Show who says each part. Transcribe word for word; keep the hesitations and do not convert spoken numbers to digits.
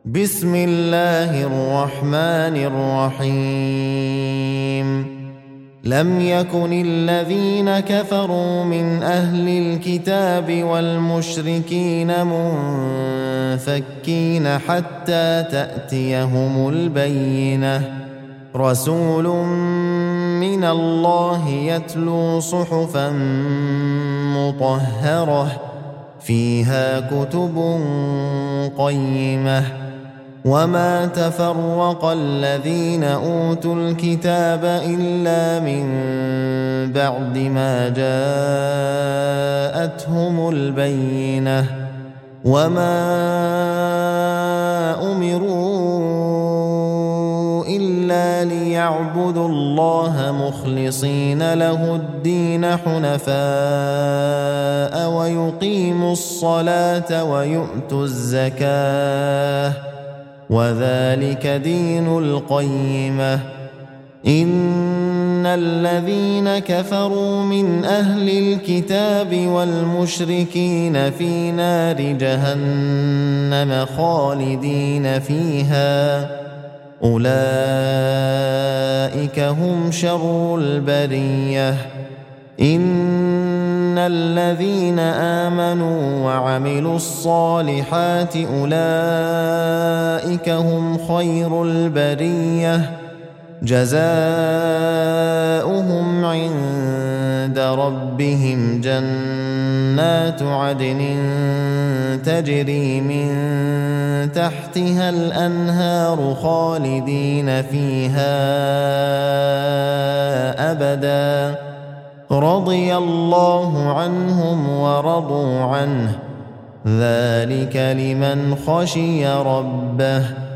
Speaker 1: بسم الله الرحمن الرحيم لم يكن الذين كفروا من أهل الكتاب والمشركين منفكين حتى تأتيهم البينة رسول من الله يتلو صحفا مطهرة فيها كتب قيمة وما تفرق الذين أوتوا الكتاب إلا من بعد ما جاءتهم البينة وما أمروا إلا ليعبدوا الله مخلصين له الدين حنفاء ويقيموا الصلاة ويؤتوا الزكاة وذلك دين القيمة إن الذين كفروا من أهل الكتاب والمشركين في نار جهنم خالدين فيها أولئك هم شر البرية إن الذين آمنوا وعملوا الصالحات أولئك هم خير البرية جزاؤهم عند ربهم جنات عدن تجري من تحتها الأنهار خالدين فيها أبداً رضي الله عنهم ورضوا عنه ذلك لمن خشي ربه